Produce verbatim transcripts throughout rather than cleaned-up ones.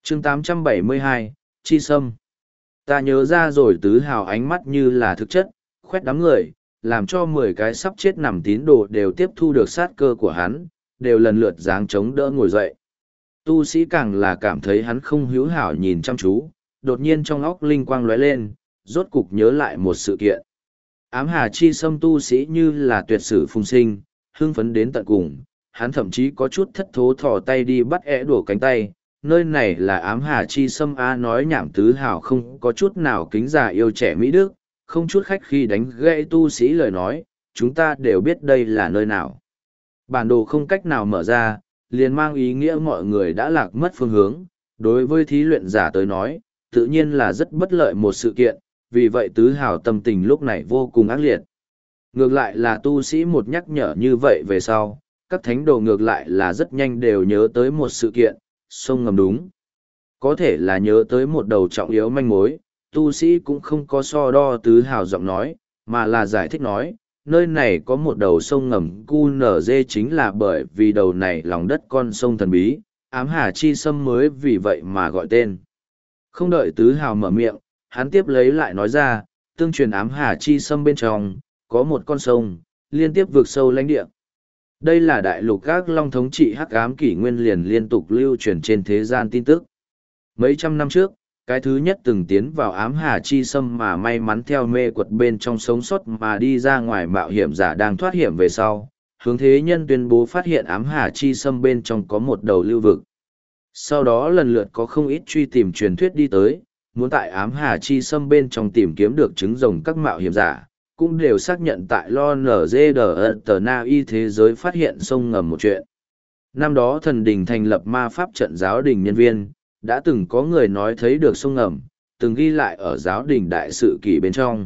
chương tám trăm bảy mươi hai, Chi Sâm. Ta nhớ ra rồi, tứ hào ánh mắt như là thực chất, khoét đám người, làm cho mười cái sắp chết nằm tín đồ đều tiếp thu được sát cơ của hắn, đều lần lượt giáng chống đỡ ngồi dậy. Tu sĩ càng là cảm thấy hắn không hữu hảo nhìn chăm chú, đột nhiên trong óc linh quang lóe lên, rốt cục nhớ lại một sự kiện. Ám hà chi sâm tu sĩ như là tuyệt sử phùng sinh, hưng phấn đến tận cùng, hắn thậm chí có chút thất thố thò tay đi bắt ẽ đổ cánh tay. Nơi này là ám hà chi sâm a, nói nhảm tứ hào không có chút nào kính già yêu trẻ Mỹ Đức, không chút khách khi đánh gãy tu sĩ lời nói, chúng ta đều biết đây là nơi nào. Bản đồ không cách nào mở ra, liền mang ý nghĩa mọi người đã lạc mất phương hướng, đối với thí luyện giả tới nói, tự nhiên là rất bất lợi một sự kiện, vì vậy tứ hào tâm tình lúc này vô cùng ác liệt. Ngược lại là tu sĩ một nhắc nhở như vậy về sau, các thánh đồ ngược lại là rất nhanh đều nhớ tới một sự kiện, sông ngầm đúng. Có thể là nhớ tới một đầu trọng yếu manh mối, tu sĩ cũng không có so đo tứ hào giọng nói, mà là giải thích nói, nơi này có một đầu sông ngầm cu nở dê, chính là bởi vì đầu này lòng đất con sông thần bí, ám hà chi sâm mới vì vậy mà gọi tên. Không đợi tứ hào mở miệng, hắn tiếp lấy lại nói ra, tương truyền ám hà chi sâm bên trong, có một con sông, liên tiếp vượt sâu lãnh địa. Đây là đại lục các long thống trị hắc ám kỷ nguyên liền liên tục lưu truyền trên thế gian tin tức. Mấy trăm năm trước, cái thứ nhất từng tiến vào ám hà chi sâm mà may mắn theo mê quật bên trong sống sót mà đi ra ngoài mạo hiểm giả đang thoát hiểm về sau, hướng thế nhân tuyên bố phát hiện ám hà chi sâm bên trong có một đầu lưu vực. Sau đó lần lượt có không ít truy tìm truyền thuyết đi tới, muốn tại ám hà chi sâm bên trong tìm kiếm được trứng rồng các mạo hiểm giả, cũng đều xác nhận tại lo nở dê đờ tờ na y thế giới phát hiện sông ngầm một chuyện. Năm đó thần đình thành lập ma pháp trận giáo đình nhân viên, đã từng có người nói thấy được sông ngầm, từng ghi lại ở giáo đình đại sự kỷ bên trong.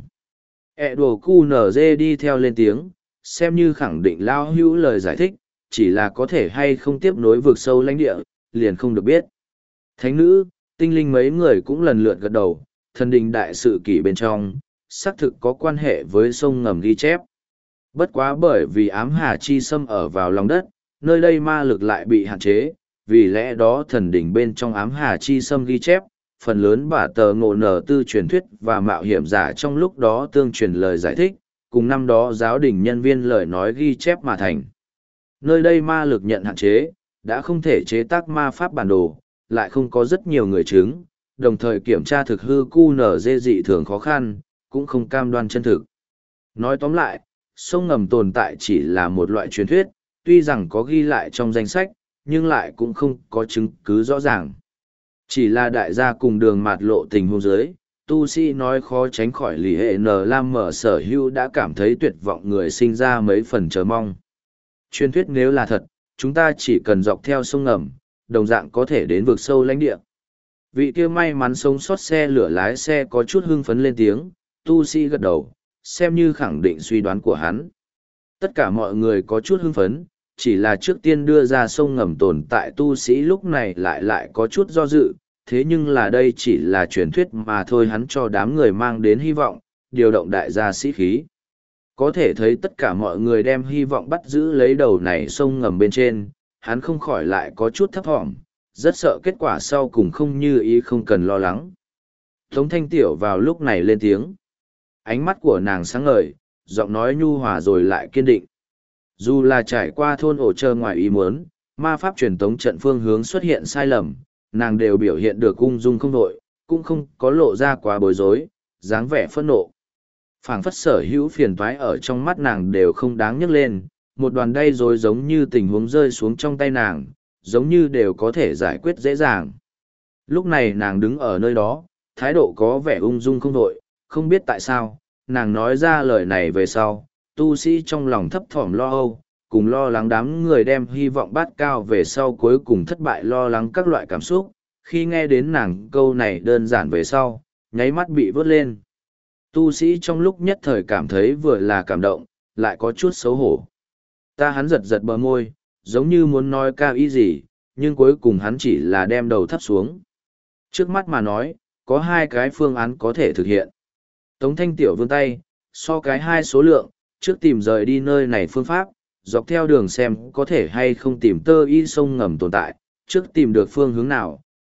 E đồ cu nở dê đi theo lên tiếng, xem như khẳng định lao hữu lời giải thích, chỉ là có thể hay không tiếp nối vực sâu lãnh địa, liền không được biết. Thánh nữ, tinh linh mấy người cũng lần lượt gật đầu, thần đình đại sự kỷ bên trong, xác thực có quan hệ với sông ngầm ghi chép. Bất quá bởi vì ám hà chi sâm ở vào lòng đất, nơi đây ma lực lại bị hạn chế, vì lẽ đó thần đỉnh bên trong ám hà chi sâm ghi chép, phần lớn bả tờ ngộ nở tư truyền thuyết và mạo hiểm giả trong lúc đó tương truyền lời giải thích, cùng năm đó giáo đình nhân viên lời nói ghi chép mà thành. Nơi đây ma lực nhận hạn chế, đã không thể chế tác ma pháp bản đồ, lại không có rất nhiều người chứng, đồng thời kiểm tra thực hư cu nở dê dị thường khó khăn, cũng không cam đoan chân thực. Nói tóm lại, sông ngầm tồn tại chỉ là một loại truyền thuyết, tuy rằng có ghi lại trong danh sách, nhưng lại cũng không có chứng cứ rõ ràng. Chỉ là đại gia cùng đường mạt lộ tình huống dưới, tu sĩ nói khó tránh khỏi lì hệ n lam mở sở hữu đã cảm thấy tuyệt vọng, người sinh ra mấy phần chờ mong. Truyền thuyết nếu là thật, chúng ta chỉ cần dọc theo sông ngầm, đồng dạng có thể đến vực sâu lãnh địa. Vị kia may mắn sống sót xe lửa lái xe có chút hưng phấn lên tiếng, tu sĩ gật đầu, xem như khẳng định suy đoán của hắn. Tất cả mọi người có chút hưng phấn, chỉ là trước tiên đưa ra sông ngầm tồn tại tu sĩ lúc này lại lại có chút do dự, thế nhưng là đây chỉ là truyền thuyết mà thôi, hắn cho đám người mang đến hy vọng, điều động đại gia sĩ khí. Có thể thấy tất cả mọi người đem hy vọng bắt giữ lấy đầu này sông ngầm bên trên, hắn không khỏi lại có chút thấp thỏm, rất sợ kết quả sau cùng không như ý, không cần lo lắng. Tống Thanh Tiểu vào lúc này lên tiếng. Ánh mắt của nàng sáng ngời, giọng nói nhu hòa rồi lại kiên định. Dù là trải qua thôn ổ trơ ngoài ý muốn, ma pháp truyền tống trận phương hướng xuất hiện sai lầm, nàng đều biểu hiện được ung dung không đội, cũng không có lộ ra quá bối rối, dáng vẻ phẫn nộ. Phảng phất sở hữu phiền toái ở trong mắt nàng đều không đáng nhắc lên, một đoàn đay rối giống như tình huống rơi xuống trong tay nàng, giống như đều có thể giải quyết dễ dàng. Lúc này nàng đứng ở nơi đó, thái độ có vẻ ung dung không đội, không biết tại sao, nàng nói ra lời này về sau, tu sĩ trong lòng thấp thỏm lo âu, cùng lo lắng đám người đem hy vọng bát cao về sau cuối cùng thất bại, lo lắng các loại cảm xúc, khi nghe đến nàng câu này đơn giản về sau, nháy mắt bị vớt lên. Tu sĩ trong lúc nhất thời cảm thấy vừa là cảm động, lại có chút xấu hổ. Ta hắn giật giật bờ môi, giống như muốn nói cao ý gì, nhưng cuối cùng hắn chỉ là đem đầu thấp xuống. Trước mắt mà nói, có hai cái phương án có thể thực hiện. Tống Thanh Tiểu vươn tay, so cái hai số lượng, trước tìm rời đi nơi này phương pháp, dọc theo đường xem có thể hay không tìm tơ y sông ngầm tồn tại, trước tìm được phương hướng nào,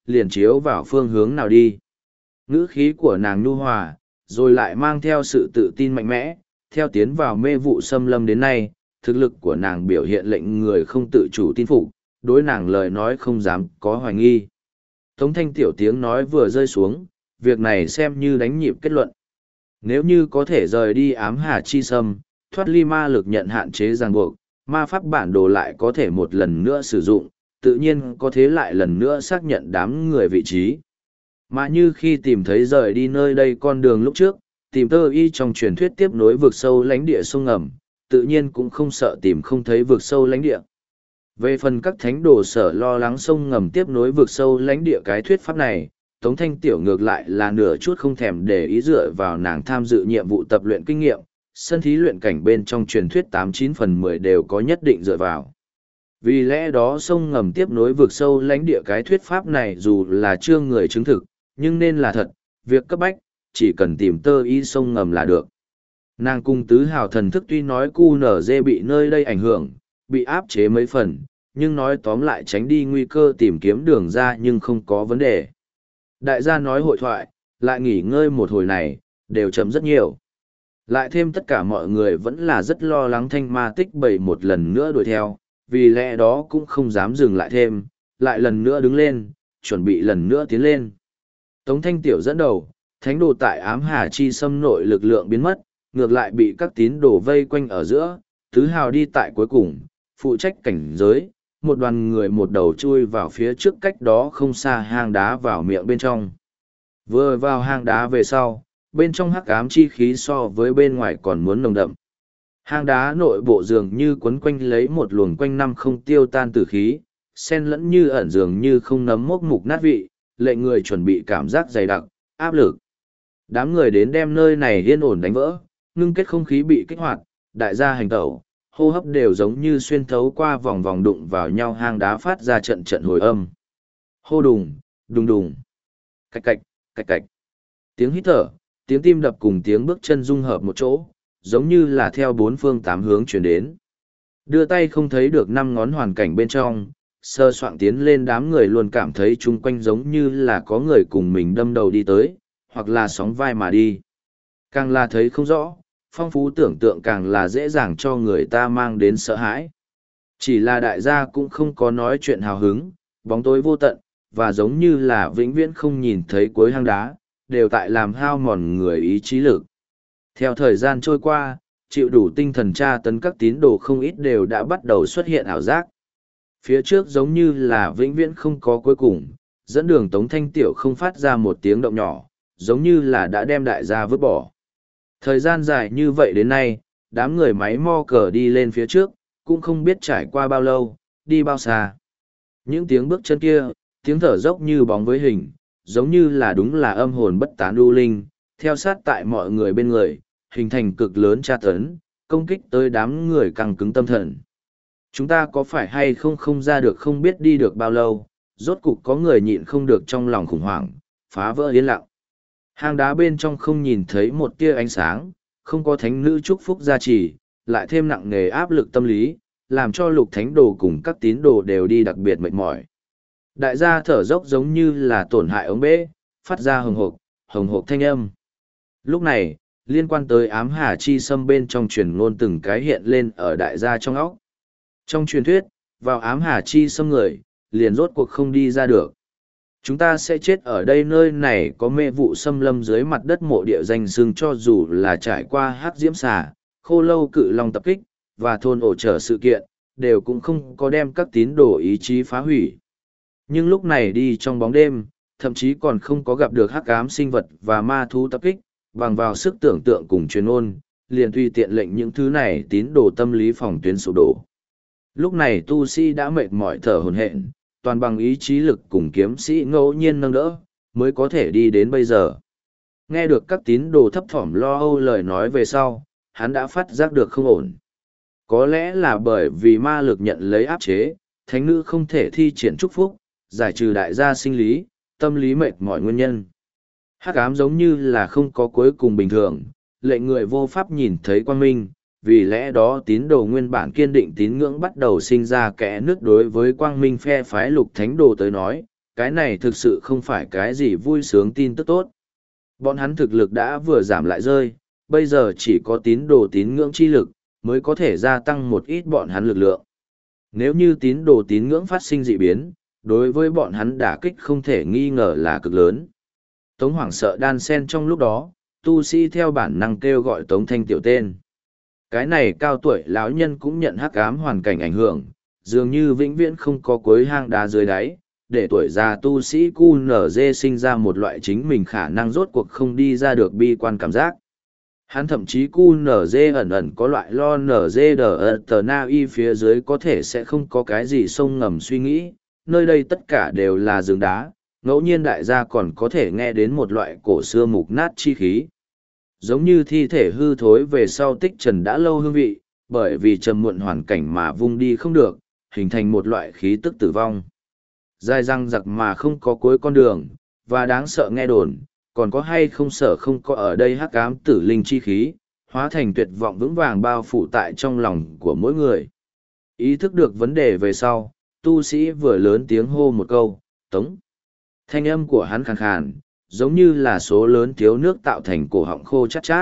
liền chiếu vào phương hướng nào đi. Ngữ khí của nàng nhu hòa, rồi lại mang theo sự tự tin mạnh mẽ, theo tiến vào mê vụ xâm lâm đến nay, thực lực của nàng biểu hiện lệnh người không tự chủ tin phục, đối nàng lời nói không dám có hoài nghi. Tống Thanh tiểu tiếng nói vừa rơi xuống, việc này xem như đánh nhịp kết luận. Nếu như có thể rời đi ám hà chi sâm, thoát ly ma lực nhận hạn chế ràng buộc, ma pháp bản đồ lại có thể một lần nữa sử dụng, tự nhiên có thế lại lần nữa xác nhận đám người vị trí. Mà như khi tìm thấy rời đi nơi đây con đường lúc trước, tìm tơ y trong truyền thuyết tiếp nối vực sâu lánh địa sông ngầm, tự nhiên cũng không sợ tìm không thấy vực sâu lánh địa. Về phần các thánh đồ sở lo lắng sông ngầm tiếp nối vực sâu lánh địa cái thuyết pháp này, Tống Thanh Tiểu ngược lại là nửa chút không thèm để ý dựa vào nàng tham dự nhiệm vụ tập luyện kinh nghiệm, sân thí luyện cảnh bên trong truyền thuyết tám chín phần mười đều có nhất định dựa vào. Vì lẽ đó sông ngầm tiếp nối vực sâu lánh địa cái thuyết pháp này dù là chưa người chứng thực, nhưng nên là thật, việc cấp bách, chỉ cần tìm tơ y sông ngầm là được. Nàng cung tứ hào thần thức tuy nói cu nở dê bị nơi đây ảnh hưởng, bị áp chế mấy phần, nhưng nói tóm lại tránh đi nguy cơ tìm kiếm đường ra nhưng không có vấn đề. Đại gia nói hội thoại, lại nghỉ ngơi một hồi này, đều chấm rất nhiều. Lại thêm tất cả mọi người vẫn là rất lo lắng thanh ma tích bảy một lần nữa đuổi theo, vì lẽ đó cũng không dám dừng lại thêm, lại lần nữa đứng lên, chuẩn bị lần nữa tiến lên. Tống Thanh Tiểu dẫn đầu, thánh đồ tại ám hà chi xâm nội lực lượng biến mất, ngược lại bị các tín đồ vây quanh ở giữa, tứ hào đi tại cuối cùng, phụ trách cảnh giới, một đoàn người một đầu chui vào phía trước cách đó không xa hang đá vào miệng bên trong. Vừa vào hang đá về sau, bên trong hắc ám chi khí so với bên ngoài còn muốn nồng đậm. Hang đá nội bộ dường như quấn quanh lấy một luồng quanh năm không tiêu tan tử khí, xen lẫn như ẩn dường như không nấm mốc mục nát vị, lệnh người chuẩn bị cảm giác dày đặc, áp lực. Đám người đến đem nơi này yên ổn đánh vỡ, ngưng kết không khí bị kích hoạt, đại gia hành tẩu, hô hấp đều giống như xuyên thấu qua vòng vòng đụng vào nhau hang đá phát ra trận trận hồi âm. Hô đùng, đùng đùng, cạch cạch, cạch cạch. Tiếng hít thở, tiếng tim đập cùng tiếng bước chân dung hợp một chỗ, giống như là theo bốn phương tám hướng chuyển đến. Đưa tay không thấy được năm ngón hoàn cảnh bên trong, sơ soạn tiến lên đám người luôn cảm thấy chung quanh giống như là có người cùng mình đâm đầu đi tới, hoặc là sóng vai mà đi. Càng là thấy không rõ, phong phú tưởng tượng càng là dễ dàng cho người ta mang đến sợ hãi. Chỉ là đại gia cũng không có nói chuyện hào hứng, bóng tối vô tận, và giống như là vĩnh viễn không nhìn thấy cuối hang đá, đều tại làm hao mòn người ý chí lực. Theo thời gian trôi qua, chịu đủ tinh thần tra tấn các tín đồ không ít đều đã bắt đầu xuất hiện ảo giác. Phía trước giống như là vĩnh viễn không có cuối cùng, dẫn đường Tống Thanh Tiểu không phát ra một tiếng động nhỏ, giống như là đã đem đại gia vứt bỏ. Thời gian dài như vậy đến nay, đám người máy mo cờ đi lên phía trước, cũng không biết trải qua bao lâu, đi bao xa. Những tiếng bước chân kia, tiếng thở dốc như bóng với hình, giống như là đúng là âm hồn bất tán u linh, theo sát tại mọi người bên người, hình thành cực lớn tra tấn, công kích tới đám người căng cứng tâm thần. Chúng ta có phải hay không không ra được không biết đi được bao lâu, rốt cục có người nhịn không được trong lòng khủng hoảng, phá vỡ yên lặng. Hang đá bên trong không nhìn thấy một tia ánh sáng, không có thánh nữ chúc phúc gia trì, lại thêm nặng nề áp lực tâm lý, làm cho lục thánh đồ cùng các tín đồ đều đi đặc biệt mệt mỏi. Đại gia thở dốc giống như là tổn hại ống bể, phát ra hồng hộc, hồng hộc thanh âm. Lúc này, liên quan tới ám hà chi xâm bên trong truyền ngôn từng cái hiện lên ở đại gia trong óc. Trong truyền thuyết, vào ám hà chi xâm người, liền rốt cuộc không đi ra được. Chúng ta sẽ chết ở đây, nơi này có mê vụ xâm lâm dưới mặt đất mộ địa danh xưng cho dù là trải qua hắc diễm xà, khô lâu cự long tập kích, và thôn ổ trở sự kiện, đều cũng không có đem các tín đồ ý chí phá hủy. Nhưng lúc này đi trong bóng đêm, thậm chí còn không có gặp được hắc ám sinh vật và ma thú tập kích, bằng vào sức tưởng tượng cùng truyền ôn, liền tùy tiện lệnh những thứ này tín đồ tâm lý phòng tuyến sụp đổ. Lúc này tu sĩ đã mệt mỏi thở hổn hển, toàn bằng ý chí lực cùng kiếm sĩ ngẫu nhiên nâng đỡ, mới có thể đi đến bây giờ. Nghe được các tín đồ thấp thỏm lo âu lời nói về sau, hắn đã phát giác được không ổn. Có lẽ là bởi vì ma lực nhận lấy áp chế, thánh nữ không thể thi triển chúc phúc, giải trừ đại gia sinh lý, tâm lý mệt mỏi nguyên nhân. Hắc ám giống như là không có cuối cùng bình thường, lệnh người vô pháp nhìn thấy quang minh, vì lẽ đó tín đồ nguyên bản kiên định tín ngưỡng bắt đầu sinh ra kẽ nước đối với quang minh phe phái lục thánh đồ tới nói, cái này thực sự không phải cái gì vui sướng tin tức tốt. Bọn hắn thực lực đã vừa giảm lại rơi, bây giờ chỉ có tín đồ tín ngưỡng chi lực, mới có thể gia tăng một ít bọn hắn lực lượng. Nếu như tín đồ tín ngưỡng phát sinh dị biến, đối với bọn hắn đả kích không thể nghi ngờ là cực lớn. Tống hoảng sợ đan sen trong lúc đó, tu sĩ theo bản năng kêu gọi Tống Thanh Tiểu tên. Cái này cao tuổi lão nhân cũng nhận hắc ám hoàn cảnh ảnh hưởng, dường như vĩnh viễn không có cuối hang đá dưới đáy, để tuổi già tu sĩ cu nở dê sinh ra một loại chính mình khả năng rốt cuộc không đi ra được bi quan cảm giác. Hắn thậm chí cu nở dê ẩn ẩn có loại lo nở dê đờ tờ na y phía dưới có thể sẽ không có cái gì sông ngầm suy nghĩ, nơi đây tất cả đều là rừng đá, ngẫu nhiên đại gia còn có thể nghe đến một loại cổ xưa mục nát chi khí. Giống như thi thể hư thối về sau tích trần đã lâu hương vị, bởi vì trầm muộn hoàn cảnh mà vung đi không được, hình thành một loại khí tức tử vong. Dài răng giặc mà không có cuối con đường, và đáng sợ nghe đồn, còn có hay không sợ không có ở đây hắc ám tử linh chi khí, hóa thành tuyệt vọng vững vàng bao phủ tại trong lòng của mỗi người. Ý thức được vấn đề về sau, tu sĩ vừa lớn tiếng hô một câu, Tống. Thanh âm của hắn khàn khàn, giống như là số lớn thiếu nước tạo thành cổ họng khô chát chát.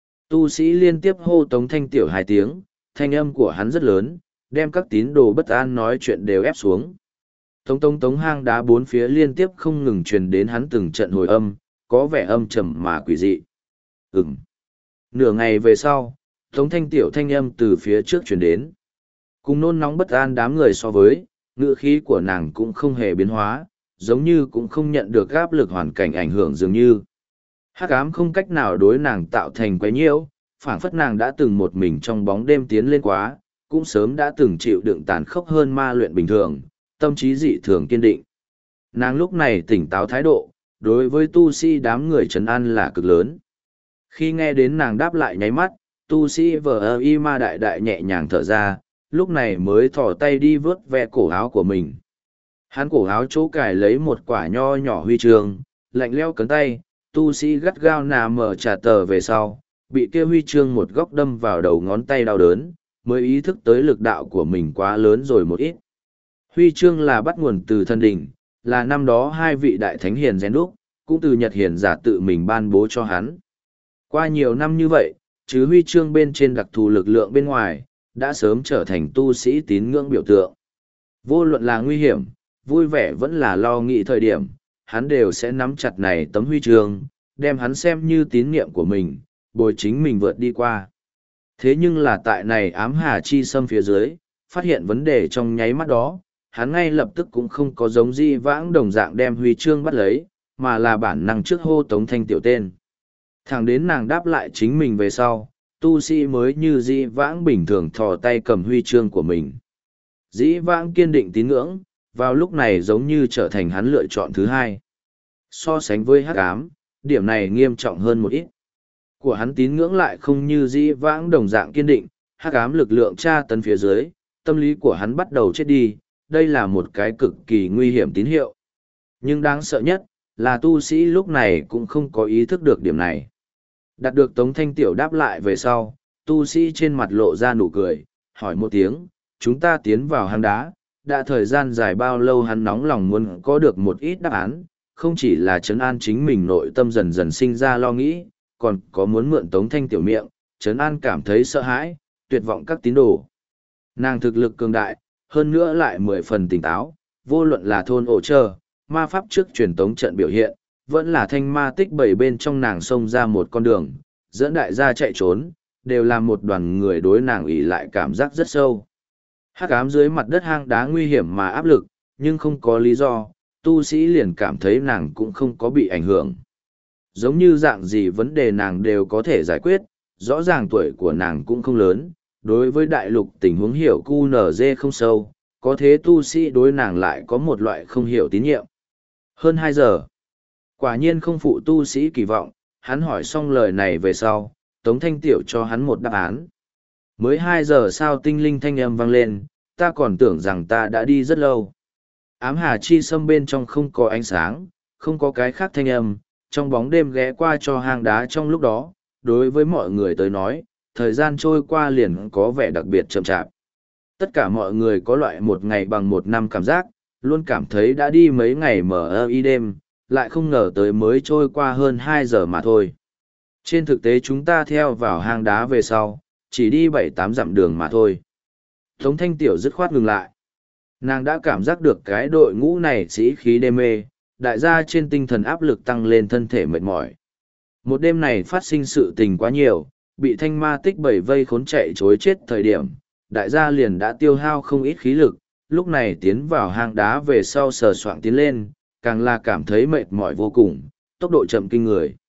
Tu sĩ liên tiếp hô Tống Thanh Tiểu hai tiếng, thanh âm của hắn rất lớn, đem các tín đồ bất an nói chuyện đều ép xuống. Tống tống tống hang đá bốn phía liên tiếp không ngừng truyền đến hắn từng trận hồi âm, có vẻ âm trầm mà quỷ dị. Ừm. Nửa ngày về sau, Tống Thanh Tiểu thanh âm từ phía trước truyền đến. Cùng nôn nóng bất an đám người so với, ngữ khí của nàng cũng không hề biến hóa, giống như cũng không nhận được áp lực hoàn cảnh ảnh hưởng dường như. Hắc ám không cách nào đối nàng tạo thành quấy nhiễu, phảng phất nàng đã từng một mình trong bóng đêm tiến lên quá, cũng sớm đã từng chịu đựng tàn khốc hơn ma luyện bình thường, tâm trí dị thường kiên định. Nàng lúc này tỉnh táo thái độ, đối với tu sĩ đám người trấn an là cực lớn. Khi nghe đến nàng đáp lại nháy mắt, tu sĩ vờ ơ y ma đại đại nhẹ nhàng thở ra, lúc này mới thỏ tay đi vớt ve cổ áo của mình. Hắn cổ áo chỗ cài lấy một quả nho nhỏ huy chương, lạnh leo cấn tay, tu sĩ gắt gao nà mở trả tờ về sau, bị kia huy chương một góc đâm vào đầu ngón tay đau đớn, mới ý thức tới lực đạo của mình quá lớn rồi một ít. Huy chương là bắt nguồn từ thân đỉnh, là năm đó hai vị đại thánh hiền rèn đúc, cũng từ Nhật hiền giả tự mình ban bố cho hắn. Qua nhiều năm như vậy, chứ huy chương bên trên đặc thù lực lượng bên ngoài, đã sớm trở thành tu sĩ tín ngưỡng biểu tượng. Vô luận là nguy hiểm, vui vẻ vẫn là lo nghĩ thời điểm, hắn đều sẽ nắm chặt này tấm huy chương, đem hắn xem như tín niệm của mình, bồi chính mình vượt đi qua. Thế nhưng là tại này ám hà chi xâm phía dưới, phát hiện vấn đề trong nháy mắt đó, hắn ngay lập tức cũng không có giống di vãng đồng dạng đem huy chương bắt lấy, mà là bản năng trước hô Tống Thanh Tiểu tên. Thẳng đến nàng đáp lại chính mình về sau, tu sĩ mới như di vãng bình thường thò tay cầm huy chương của mình. Dĩ vãng kiên định tín ngưỡng, vào lúc này giống như trở thành hắn lựa chọn thứ hai. So sánh với hắc ám, điểm này nghiêm trọng hơn một ít. Của hắn tín ngưỡng lại không như dĩ vãng đồng dạng kiên định, hắc ám lực lượng tra tấn phía dưới, tâm lý của hắn bắt đầu chết đi, đây là một cái cực kỳ nguy hiểm tín hiệu. Nhưng đáng sợ nhất, là tu sĩ lúc này cũng không có ý thức được điểm này. Đạt được Tống Thanh Tiểu đáp lại về sau, tu sĩ trên mặt lộ ra nụ cười, hỏi một tiếng, chúng ta tiến vào hang đá, đã thời gian dài bao lâu hắn nóng lòng muốn có được một ít đáp án, không chỉ là trấn an chính mình nội tâm dần dần sinh ra lo nghĩ, còn có muốn mượn Tống Thanh Tiểu miệng, trấn an cảm thấy sợ hãi, tuyệt vọng các tín đồ. Nàng thực lực cường đại, hơn nữa lại mười phần tỉnh táo, vô luận là thôn ổ trơ, ma pháp trước truyền tống trận biểu hiện, vẫn là thanh ma tích bảy bên trong nàng xông ra một con đường, dẫn đại gia chạy trốn, đều là một đoàn người đối nàng ỷ lại cảm giác rất sâu. Hắc ám dưới mặt đất hang đá nguy hiểm mà áp lực, nhưng không có lý do, tu sĩ liền cảm thấy nàng cũng không có bị ảnh hưởng. Giống như dạng gì vấn đề nàng đều có thể giải quyết, rõ ràng tuổi của nàng cũng không lớn, đối với đại lục tình huống hiểu cu nở dê không sâu, có thế tu sĩ đối nàng lại có một loại không hiểu tín nhiệm. Hơn hai giờ, quả nhiên không phụ tu sĩ kỳ vọng, hắn hỏi xong lời này về sau, Tống Thanh Tiểu cho hắn một đáp án. Mới hai giờ sao tinh linh thanh âm vang lên, ta còn tưởng rằng ta đã đi rất lâu. Ám hà chi xâm bên trong không có ánh sáng, không có cái khác thanh âm, trong bóng đêm ghé qua cho hang đá trong lúc đó, đối với mọi người tới nói, thời gian trôi qua liền có vẻ đặc biệt chậm chạp. Tất cả mọi người có loại một ngày bằng một năm cảm giác, luôn cảm thấy đã đi mấy ngày mờ ơ y đêm, lại không ngờ tới mới trôi qua hơn hai giờ mà thôi. Trên thực tế chúng ta theo vào hang đá về sau, chỉ đi bảy tám dặm đường mà thôi. Tống Thanh Tiểu dứt khoát ngừng lại. Nàng đã cảm giác được cái đội ngũ này sĩ khí đê mê, đại gia trên tinh thần áp lực tăng lên, thân thể mệt mỏi. Một đêm này phát sinh sự tình quá nhiều, bị thanh ma tích bảy vây khốn chạy chối chết thời điểm, đại gia liền đã tiêu hao không ít khí lực, lúc này tiến vào hang đá về sau sờ soạng tiến lên, càng là cảm thấy mệt mỏi vô cùng, tốc độ chậm kinh người.